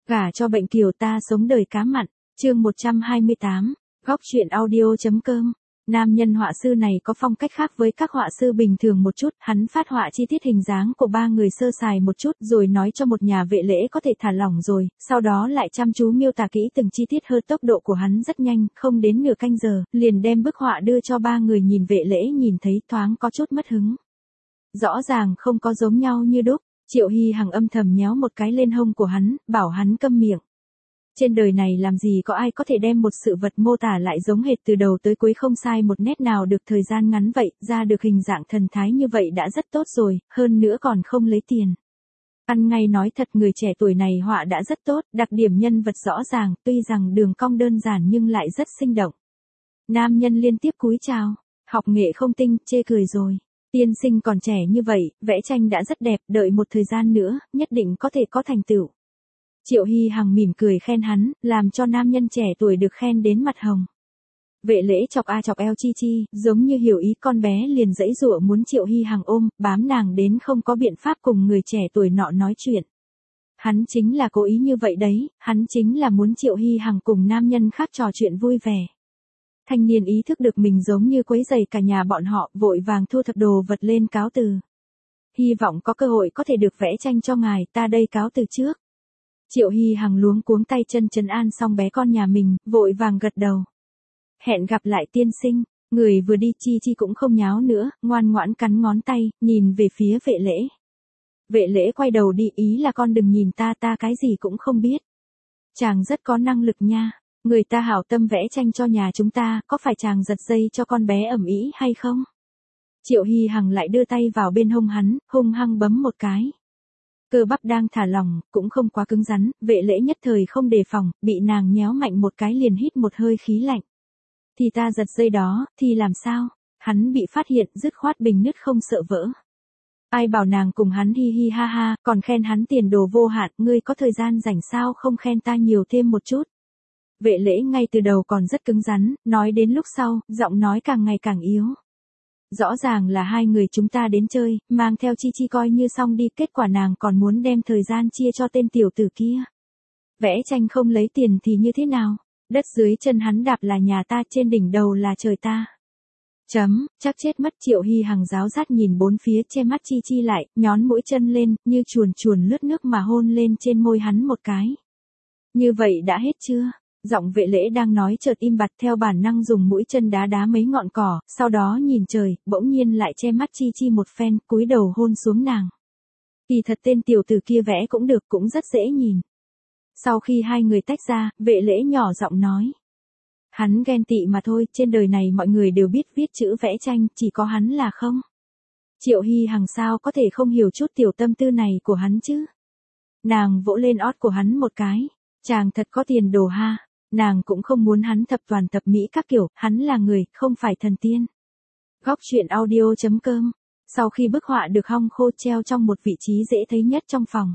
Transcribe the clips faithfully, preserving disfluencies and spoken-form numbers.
Gả cho bệnh kiều ta sống đời cá mặn, chương một trăm hai mươi tám, góc truyện audio.com. Nam nhân họa sư này có phong cách khác với các họa sư bình thường một chút, hắn phát họa chi tiết hình dáng của ba người sơ sài một chút rồi nói cho một nhà vệ lễ có thể thả lỏng rồi, sau đó lại chăm chú miêu tả kỹ từng chi tiết hơn. Tốc độ của hắn rất nhanh, không đến nửa canh giờ, liền đem bức họa đưa cho ba người nhìn. Vệ lễ nhìn thấy thoáng có chút mất hứng. Rõ ràng không có giống nhau như đúc. Triệu Hy Hằng âm thầm nhéo một cái lên hông của hắn, bảo hắn câm miệng. Trên đời này làm gì có ai có thể đem một sự vật mô tả lại giống hệt từ đầu tới cuối không sai một nét nào được. Thời gian ngắn vậy, ra được hình dạng thần thái như vậy đã rất tốt rồi, hơn nữa còn không lấy tiền. Ăn ngay nói thật, người trẻ tuổi này họa đã rất tốt, đặc điểm nhân vật rõ ràng, tuy rằng đường cong đơn giản nhưng lại rất sinh động. Nam nhân liên tiếp cúi chào, học nghệ không tinh, chê cười rồi. Tiên sinh còn trẻ như vậy, vẽ tranh đã rất đẹp, đợi một thời gian nữa, nhất định có thể có thành tựu. Triệu Hy Hằng mỉm cười khen hắn, làm cho nam nhân trẻ tuổi được khen đến mặt hồng. Vệ lễ chọc a chọc eo Chi Chi, giống như hiểu ý con bé liền giãy giụa muốn Triệu Hy Hằng ôm, bám nàng đến không có biện pháp cùng người trẻ tuổi nọ nói chuyện. Hắn chính là cố ý như vậy đấy, hắn chính là muốn Triệu Hy Hằng cùng nam nhân khác trò chuyện vui vẻ. Thanh niên ý thức được mình giống như quấy rầy cả nhà bọn họ, vội vàng thu thập đồ vật lên cáo từ. Hy vọng có cơ hội có thể được vẽ tranh cho ngài, ta đây cáo từ trước. Triệu Hy Hằng luống cuống tay chân trấn an xong bé con nhà mình, vội vàng gật đầu. Hẹn gặp lại tiên sinh, người vừa đi. Chi Chi cũng không nháo nữa, ngoan ngoãn cắn ngón tay, nhìn về phía vệ lễ. Vệ lễ quay đầu đi, ý là con đừng nhìn ta, ta cái gì cũng không biết. Chàng rất có năng lực nha, người ta hảo tâm vẽ tranh cho nhà chúng ta, có phải chàng giật dây cho con bé ẩm ý hay không? Triệu Hy Hằng lại đưa tay vào bên hông hắn, hung hăng bấm một cái. Cơ bắp đang thả lỏng, cũng không quá cứng rắn, vệ lễ nhất thời không đề phòng, bị nàng nhéo mạnh một cái liền hít một hơi khí lạnh. Thì ta giật dây đó, thì làm sao? Hắn bị phát hiện, dứt khoát bình nứt không sợ vỡ. Ai bảo nàng cùng hắn hi hi ha ha, còn khen hắn tiền đồ vô hạn, ngươi có thời gian rảnh sao không khen ta nhiều thêm một chút. Vệ lễ ngay từ đầu còn rất cứng rắn, nói đến lúc sau, giọng nói càng ngày càng yếu. Rõ ràng là hai người chúng ta đến chơi, mang theo Chi Chi coi như xong đi, kết quả nàng còn muốn đem thời gian chia cho tên tiểu tử kia. Vẽ tranh không lấy tiền thì như thế nào? Đất dưới chân hắn đạp là nhà ta, trên đỉnh đầu là trời ta. Chấm, chắc chết mất. Triệu Hy Hằng giáo giác nhìn bốn phía, che mắt Chi Chi lại, nhón mũi chân lên, như chuồn chuồn lướt nước mà hôn lên trên môi hắn một cái. Như vậy đã hết chưa? Giọng vệ lễ đang nói chợt im bặt, theo bản năng dùng mũi chân đá đá mấy ngọn cỏ, sau đó nhìn trời, bỗng nhiên lại che mắt Chi Chi một phen, cúi đầu hôn xuống nàng. Kỳ thật tên tiểu tử kia vẽ cũng được, cũng rất dễ nhìn. Sau khi hai người tách ra, vệ lễ nhỏ giọng nói. Hắn ghen tị mà thôi, trên đời này mọi người đều biết viết chữ vẽ tranh, chỉ có hắn là không. Triệu Hy Hằng sao có thể không hiểu chút tiểu tâm tư này của hắn chứ? Nàng vỗ lên ót của hắn một cái. Chàng thật có tiền đồ ha. Nàng cũng không muốn hắn thập toàn thập mỹ các kiểu, hắn là người, không phải thần tiên. Góc truyện audio.com. Sau khi bức họa được hong khô treo trong một vị trí dễ thấy nhất trong phòng.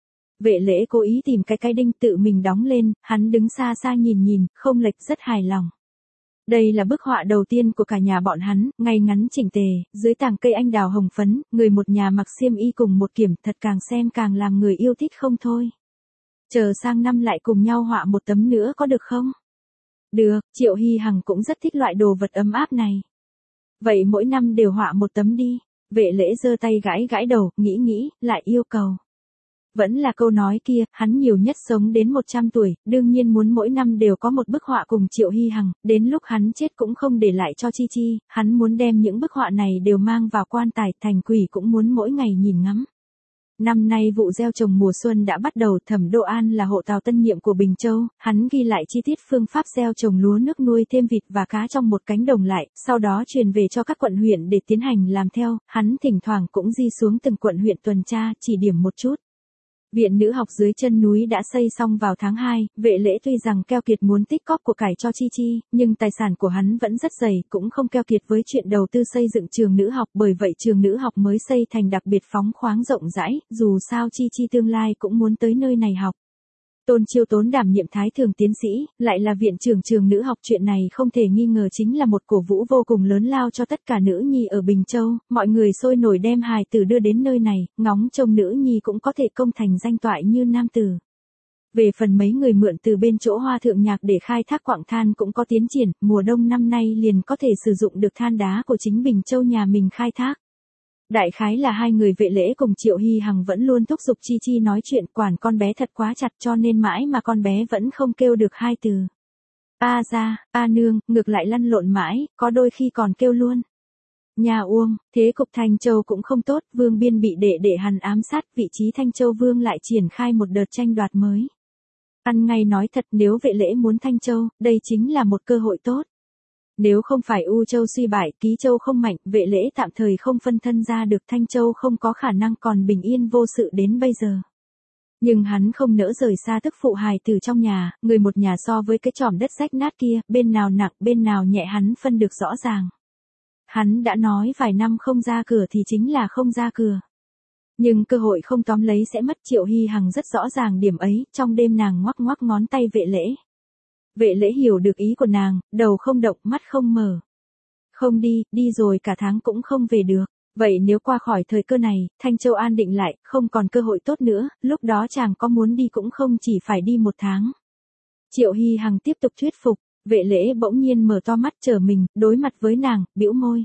Vệ lễ cố ý tìm cái cái đinh tự mình đóng lên, hắn đứng xa xa nhìn nhìn, không lệch, rất hài lòng. Đây là bức họa đầu tiên của cả nhà bọn hắn, ngay ngắn chỉnh tề, dưới tàng cây anh đào hồng phấn, người một nhà mặc xiêm y cùng một kiểm, thật càng xem càng làm người yêu thích không thôi. Chờ sang năm lại cùng nhau họa một tấm nữa có được không? Được, Triệu Hy Hằng cũng rất thích loại đồ vật ấm áp này. Vậy mỗi năm đều họa một tấm đi. Vệ lễ giơ tay gãi gãi đầu, nghĩ nghĩ, lại yêu cầu. Vẫn là câu nói kia, hắn nhiều nhất sống đến một trăm tuổi, đương nhiên muốn mỗi năm đều có một bức họa cùng Triệu Hy Hằng, đến lúc hắn chết cũng không để lại cho Chi Chi, hắn muốn đem những bức họa này đều mang vào quan tài, thành quỷ cũng muốn mỗi ngày nhìn ngắm. Năm nay vụ gieo trồng mùa xuân đã bắt đầu, Thẩm Đô An là hộ tào tân nhiệm của Bình Châu, hắn ghi lại chi tiết phương pháp gieo trồng lúa nước nuôi thêm vịt và cá trong một cánh đồng lại, sau đó truyền về cho các quận huyện để tiến hành làm theo, hắn thỉnh thoảng cũng di xuống từng quận huyện tuần tra, chỉ điểm một chút. Viện nữ học dưới chân núi đã xây xong vào tháng hai, vệ lễ tuy rằng keo kiệt muốn tích cóp của cải cho Chi Chi, nhưng tài sản của hắn vẫn rất dày, cũng không keo kiệt với chuyện đầu tư xây dựng trường nữ học, bởi vậy trường nữ học mới xây thành đặc biệt phóng khoáng rộng rãi, dù sao Chi Chi tương lai cũng muốn tới nơi này học. Tôn Chiêu Tốn đảm nhiệm thái thường tiến sĩ, lại là viện trưởng trường nữ học, chuyện này không thể nghi ngờ chính là một cổ vũ vô cùng lớn lao cho tất cả nữ nhi ở Bình Châu, mọi người sôi nổi đem hài tử đưa đến nơi này, ngóng trông nữ nhi cũng có thể công thành danh toại như nam tử. Về phần mấy người mượn từ bên chỗ Hoa Thượng Nhạc để khai thác quặng than cũng có tiến triển, mùa đông năm nay liền có thể sử dụng được than đá của chính Bình Châu nhà mình khai thác. Đại khái là hai người Vệ Lễ cùng Triệu Hy Hằng vẫn luôn thúc giục Chi Chi nói chuyện, quản con bé thật quá chặt cho nên mãi mà con bé vẫn không kêu được hai từ. A ra, a nương, ngược lại lăn lộn mãi, có đôi khi còn kêu luôn. Nhà Uông, thế cục Thanh Châu cũng không tốt, Vương Biên bị đệ đệ hắn ám sát, vị trí Thanh Châu Vương lại triển khai một đợt tranh đoạt mới. Ăn ngay nói thật, nếu Vệ Lễ muốn Thanh Châu, đây chính là một cơ hội tốt. Nếu không phải U Châu suy bại, Ký Châu không mạnh, Vệ Lễ tạm thời không phân thân ra được, Thanh Châu không có khả năng còn bình yên vô sự đến bây giờ. Nhưng hắn không nỡ rời xa tức phụ hài từ trong nhà, người một nhà so với cái chòm đất rách nát kia, bên nào nặng bên nào nhẹ hắn phân được rõ ràng. Hắn đã nói vài năm không ra cửa thì chính là không ra cửa. Nhưng cơ hội không tóm lấy sẽ mất, Triệu Hy Hằng rất rõ ràng điểm ấy, trong đêm nàng ngoắc ngoắc ngón tay Vệ Lễ. Vệ Lễ hiểu được ý của nàng, đầu không động, mắt không mở. Không đi, đi rồi cả tháng cũng không về được. Vậy nếu qua khỏi thời cơ này, Thanh Châu an định lại, không còn cơ hội tốt nữa, lúc đó chàng có muốn đi cũng không chỉ phải đi một tháng. Triệu Hy Hằng tiếp tục thuyết phục, Vệ Lễ bỗng nhiên mở to mắt trở mình, đối mặt với nàng, bĩu môi.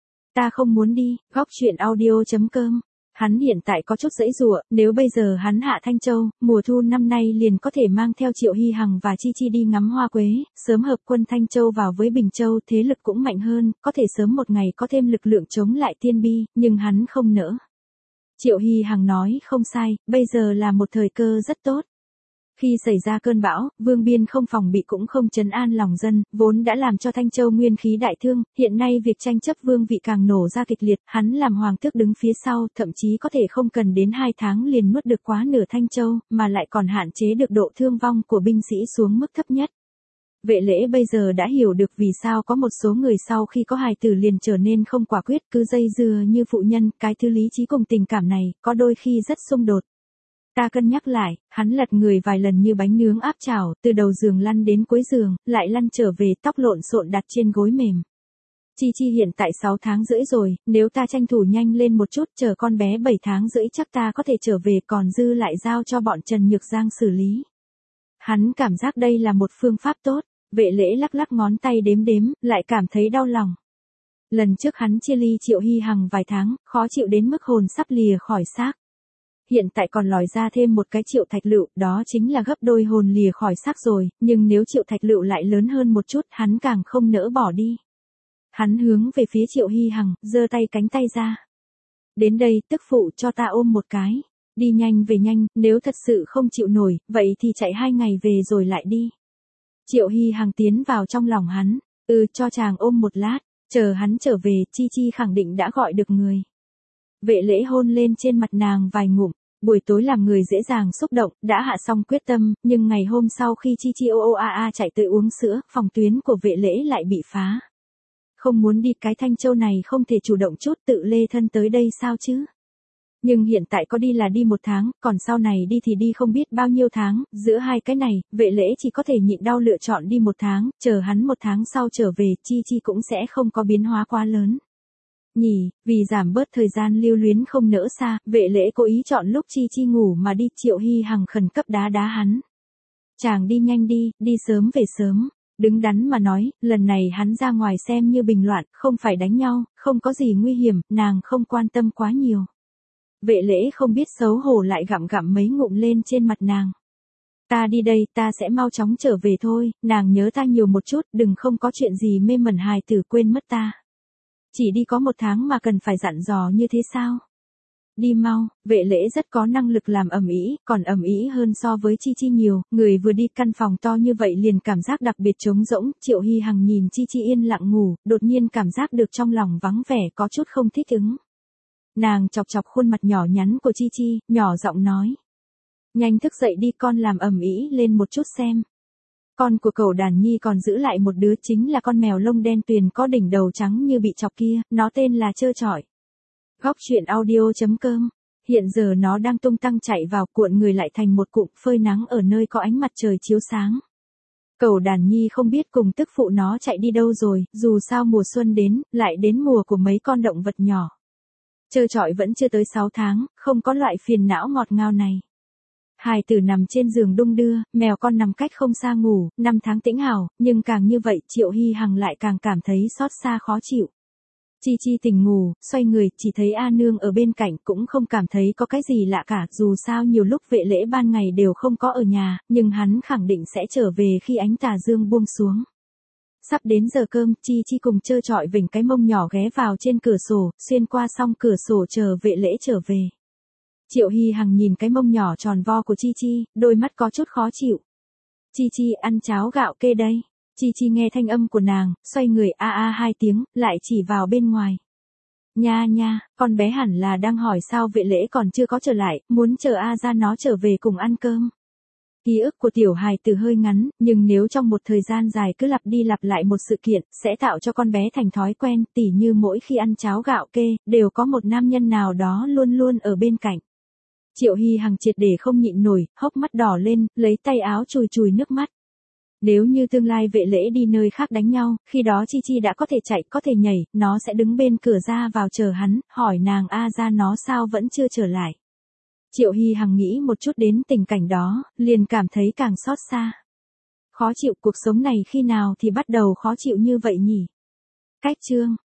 Ta không muốn đi, góc chuyện audio chấm com. Hắn hiện tại có chút giãy giụa, nếu bây giờ hắn hạ Thanh Châu, mùa thu năm nay liền có thể mang theo Triệu Hy Hằng và Chi Chi đi ngắm hoa quế, sớm hợp quân Thanh Châu vào với Bình Châu, thế lực cũng mạnh hơn, có thể sớm một ngày có thêm lực lượng chống lại Tiên Bi, nhưng hắn không nỡ. Triệu Hy Hằng nói không sai, bây giờ là một thời cơ rất tốt. Khi xảy ra cơn bão, Vương Biên không phòng bị cũng không trấn an lòng dân, vốn đã làm cho Thanh Châu nguyên khí đại thương, hiện nay việc tranh chấp vương vị càng nổ ra kịch liệt, hắn làm hoàng tước đứng phía sau, thậm chí có thể không cần đến hai tháng liền nuốt được quá nửa Thanh Châu, mà lại còn hạn chế được độ thương vong của binh sĩ xuống mức thấp nhất. Vệ Lễ bây giờ đã hiểu được vì sao có một số người sau khi có hài tử liền trở nên không quả quyết, cứ dây dưa như phụ nhân, cái thứ lý trí cùng tình cảm này, có đôi khi rất xung đột. Ta cân nhắc lại, hắn lật người vài lần như bánh nướng áp chảo, từ đầu giường lăn đến cuối giường, lại lăn trở về, tóc lộn xộn đặt trên gối mềm. Chi Chi hiện tại sáu tháng rưỡi rồi, nếu ta tranh thủ nhanh lên một chút, chờ con bé bảy tháng rưỡi chắc ta có thể trở về, còn dư lại giao cho bọn Trần Nhược Giang xử lý. Hắn cảm giác đây là một phương pháp tốt, Vệ Lễ lắc lắc ngón tay đếm đếm, lại cảm thấy đau lòng. Lần trước hắn chia ly Triệu Hy Hằng vài tháng, khó chịu đến mức hồn sắp lìa khỏi xác. Hiện tại còn lòi ra thêm một cái Triệu Thạch Lựu, đó chính là gấp đôi hồn lìa khỏi xác rồi, nhưng nếu Triệu Thạch Lựu lại lớn hơn một chút, hắn càng không nỡ bỏ đi. Hắn hướng về phía Triệu Hy Hằng, giơ tay cánh tay ra. Đến đây, tức phụ cho ta ôm một cái. Đi nhanh về nhanh, nếu thật sự không chịu nổi, vậy thì chạy hai ngày về rồi lại đi. Triệu Hy Hằng tiến vào trong lòng hắn, ừ cho chàng ôm một lát, chờ hắn trở về, Chi Chi khẳng định đã gọi được người. Vệ Lễ hôn lên trên mặt nàng vài ngụm, buổi tối làm người dễ dàng xúc động, đã hạ xong quyết tâm, nhưng ngày hôm sau khi Chi Chi ô ô a a chạy tới uống sữa, phòng tuyến của Vệ Lễ lại bị phá. Không muốn đi, cái Thanh Châu này không thể chủ động chút tự lê thân tới đây sao chứ? Nhưng hiện tại có đi là đi một tháng, còn sau này đi thì đi không biết bao nhiêu tháng, giữa hai cái này, Vệ Lễ chỉ có thể nhịn đau lựa chọn đi một tháng, chờ hắn một tháng sau trở về, Chi Chi cũng sẽ không có biến hóa quá lớn. Nhỉ, vì giảm bớt thời gian lưu luyến không nỡ xa, Vệ Lễ cố ý chọn lúc Chi Chi ngủ mà đi, Triệu Hy Hằng khẩn cấp đá đá hắn. Chàng đi nhanh đi, đi sớm về sớm. Đứng đắn mà nói, lần này hắn ra ngoài xem như bình loạn, không phải đánh nhau, không có gì nguy hiểm, nàng không quan tâm quá nhiều. Vệ Lễ không biết xấu hổ lại gặm gặm mấy ngụm lên trên mặt nàng. Ta đi đây, ta sẽ mau chóng trở về thôi, nàng nhớ ta nhiều một chút, đừng không có chuyện gì mê mẩn hài tử quên mất ta. Chỉ đi có một tháng mà cần phải dặn dò như thế sao? Đi mau, Vệ Lễ rất có năng lực làm ầm ĩ, còn ầm ĩ hơn so với Chi Chi nhiều, người vừa đi căn phòng to như vậy liền cảm giác đặc biệt trống rỗng, Triệu Hy Hằng nhìn Chi Chi yên lặng ngủ, đột nhiên cảm giác được trong lòng vắng vẻ có chút không thích ứng. Nàng chọc chọc khuôn mặt nhỏ nhắn của Chi Chi, nhỏ giọng nói. Nhanh thức dậy đi, con làm ầm ĩ lên một chút xem. Con của Cẩu Đàn Nhi còn giữ lại một đứa, chính là con mèo lông đen tuyền có đỉnh đầu trắng như bị chọc kia, nó tên là Trơ Trọi. Góc chuyện audio chấm com. Hiện giờ nó đang tung tăng chạy vào, cuộn người lại thành một cụm, phơi nắng ở nơi có ánh mặt trời chiếu sáng. Cẩu Đàn Nhi không biết cùng tức phụ nó chạy đi đâu rồi, dù sao mùa xuân đến, lại đến mùa của mấy con động vật nhỏ. Trơ Trọi vẫn chưa tới sáu tháng, không có loại phiền não ngọt ngào này. Hài tử nằm trên giường đung đưa, mèo con nằm cách không xa ngủ, năm tháng tĩnh hảo, nhưng càng như vậy Triệu Hy Hằng lại càng cảm thấy xót xa khó chịu. Chi Chi tỉnh ngủ, xoay người, chỉ thấy A Nương ở bên cạnh cũng không cảm thấy có cái gì lạ cả, dù sao nhiều lúc vệ lễ ban ngày đều không có ở nhà, nhưng hắn khẳng định sẽ trở về khi ánh tà dương buông xuống. Sắp đến giờ cơm, Chi Chi cùng trơ trọi vểnh cái mông nhỏ ghé vào trên cửa sổ, xuyên qua song cửa sổ chờ vệ lễ trở về. Triệu Hy Hằng nhìn cái mông nhỏ tròn vo của Chi Chi, đôi mắt có chút khó chịu. Chi Chi ăn cháo gạo kê đây. Chi Chi nghe thanh âm của nàng, xoay người a a hai tiếng, lại chỉ vào bên ngoài. Nha nha, con bé hẳn là đang hỏi sao vệ lễ còn chưa có trở lại, muốn chờ A ra nó trở về cùng ăn cơm. Ký ức của tiểu hài từ hơi ngắn, nhưng nếu trong một thời gian dài cứ lặp đi lặp lại một sự kiện, sẽ tạo cho con bé thành thói quen, tỉ như mỗi khi ăn cháo gạo kê, đều có một nam nhân nào đó luôn luôn ở bên cạnh. Triệu Hy Hằng triệt để không nhịn nổi, hốc mắt đỏ lên, lấy tay áo chùi chùi nước mắt. Nếu như tương lai vệ lễ đi nơi khác đánh nhau, khi đó Chi Chi đã có thể chạy, có thể nhảy, nó sẽ đứng bên cửa ra vào chờ hắn, hỏi nàng A ra nó sao vẫn chưa trở lại. Triệu Hy Hằng nghĩ một chút đến tình cảnh đó, liền cảm thấy càng xót xa. Khó chịu, cuộc sống này khi nào thì bắt đầu khó chịu như vậy nhỉ? Cách chương